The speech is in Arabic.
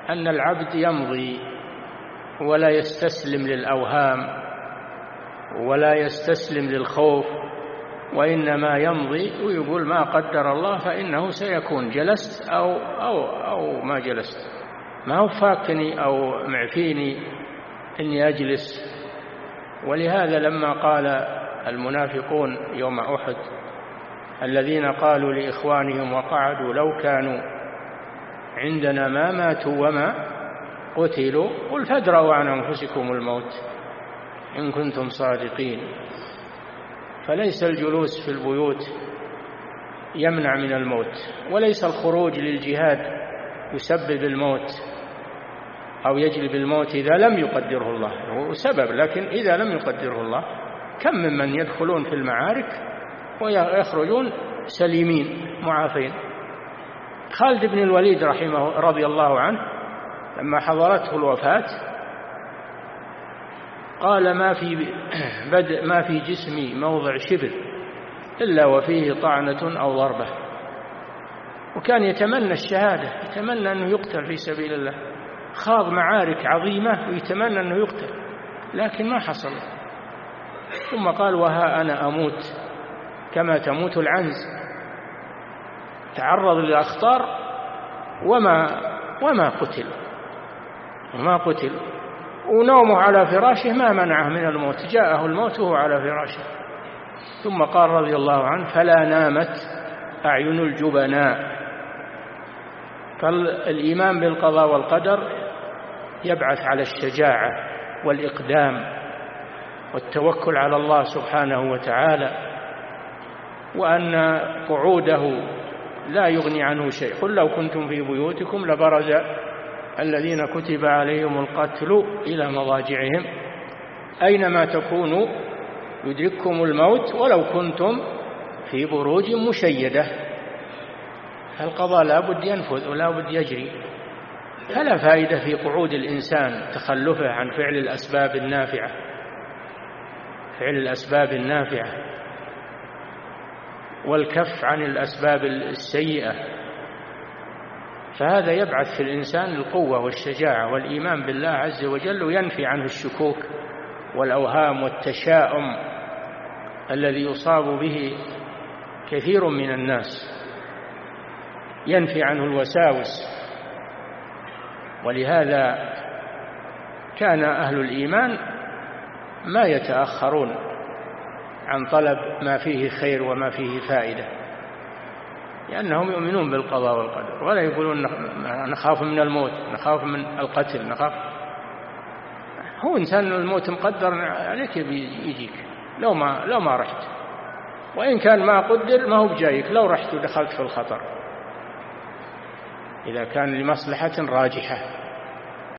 أن العبد يمضي ولا يستسلم للأوهام ولا يستسلم للخوف، وإنما يمضي ويقول ما قدر الله فإنه سيكون، جلست أو ما جلست، ما هو فاكني أو معفيني إني أجلس. ولهذا لما قال المنافقون يوم أحد الذين قالوا لإخوانهم وقعدوا لو كانوا عندنا ما ماتوا وما قتلوا قل فادرءوا عن أنفسكم الموت إن كنتم صادقين. فليس الجلوس في البيوت يمنع من الموت، وليس الخروج للجهاد يسبب الموت أو يجلب الموت إذا لم يقدره الله، هو سبب لكن إذا لم يقدره الله. كم ممن يدخلون في المعارك ويخرجون سليمين معافين. خالد بن الوليد رضي الله عنه لما حضرته الوفاة قال ما في جسمي موضع شبر إلا وفيه طعنة أو ضربة، وكان يتمنى الشهادة، يتمنى أنه يقتل في سبيل الله، خاض معارك عظيمة ويتمنى أنه يقتل لكن ما حصل. ثم قال وها أنا أموت كما تموت العنز، تعرض للأخطار وما قتل ونومه على فراشه ما منعه من الموت، جاءه الموت وهو على فراشه. ثم قال رضي الله عنه فلا نامت أعين الجبناء. فالإيمان بالقضاء والقدر يبعث على الشجاعة والإقدام والتوكل على الله سبحانه وتعالى، وأن قعوده لا يغني عنه شيء. قل لو كنتم في بيوتكم لبرز الذين كتب عليهم القتل إلى مضاجعهم أينما تكونوا يدرككم الموت ولو كنتم في بروج مشيدة. القضاء لا بد ينفذ ولا بد يجري، فلا فائدة في قعود الإنسان تخلفه عن فعل الأسباب النافعة والكف عن الأسباب السيئة. فهذا يبعث في الإنسان القوة والشجاعة والإيمان بالله عز وجل، وينفي عنه الشكوك والأوهام والتشاؤم الذي يصاب به كثير من الناس، ينفي عنه الوساوس. ولهذا كان أهل الإيمان ما يتأخرون عن طلب ما فيه خير وما فيه فائدة، لأنهم يؤمنون بالقضاء والقدر، ولا يقولون نخاف من الموت، نخاف من القتل، نخاف. هو إنسان الموت مقدر عليك يجيك لو ما رحت، وإن كان ما قدر ما هو بجايك لو رحت ودخلت في الخطر إذا كان لمصلحة راجحة.